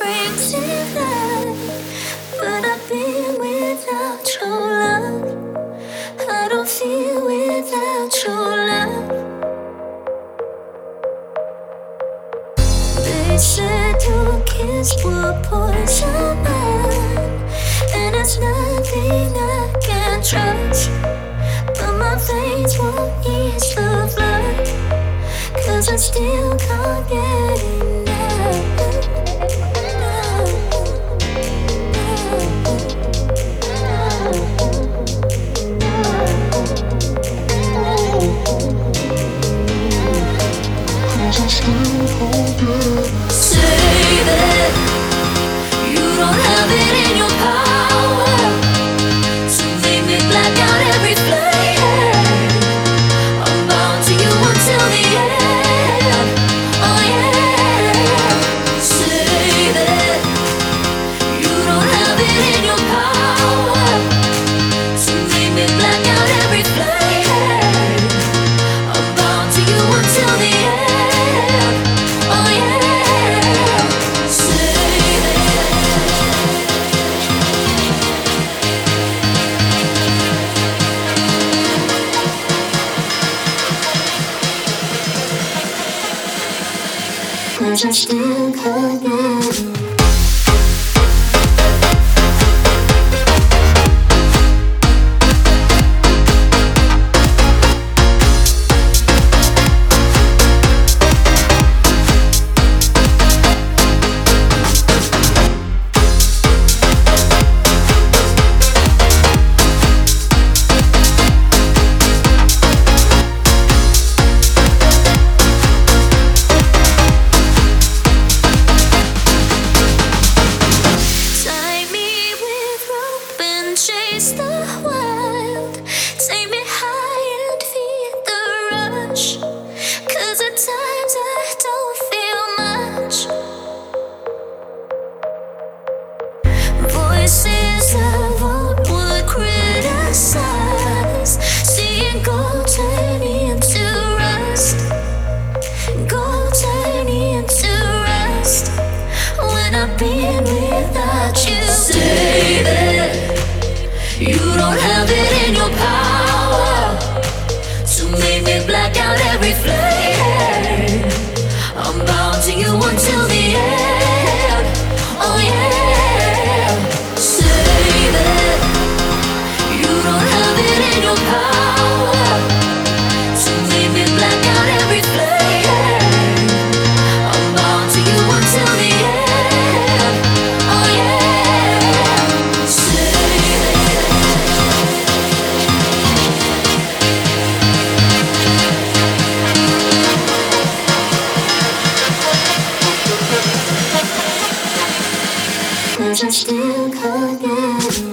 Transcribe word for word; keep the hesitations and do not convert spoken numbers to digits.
brings it back. But I've been without your love. I don't feel without your love. They said your kiss would poison mine, and it's nothing I can trust. But my veins won't ease the blood, 'cause I still can't get enough. Say that you don't have it in your power to make me black out every flame. I'm bound to you until the end. Oh yeah. Say that you don't have it in your power to make me black out every flame. I'm bound to you until the end. Cause I still can't get it. Chase the wild, take me high and feel the rush. 'Cause at times I don't feel much. Voices of old would criticize, seeing gold turn into rust. Gold turn into rust. When I've been without you, say that you don't have it in your power to make me black out every flame. I'm bound to you until the end. Oh yeah. Say that you don't have it in your power to make me black out every flame. I'm bound to you until the end. Oh yeah. Say I still can't get it.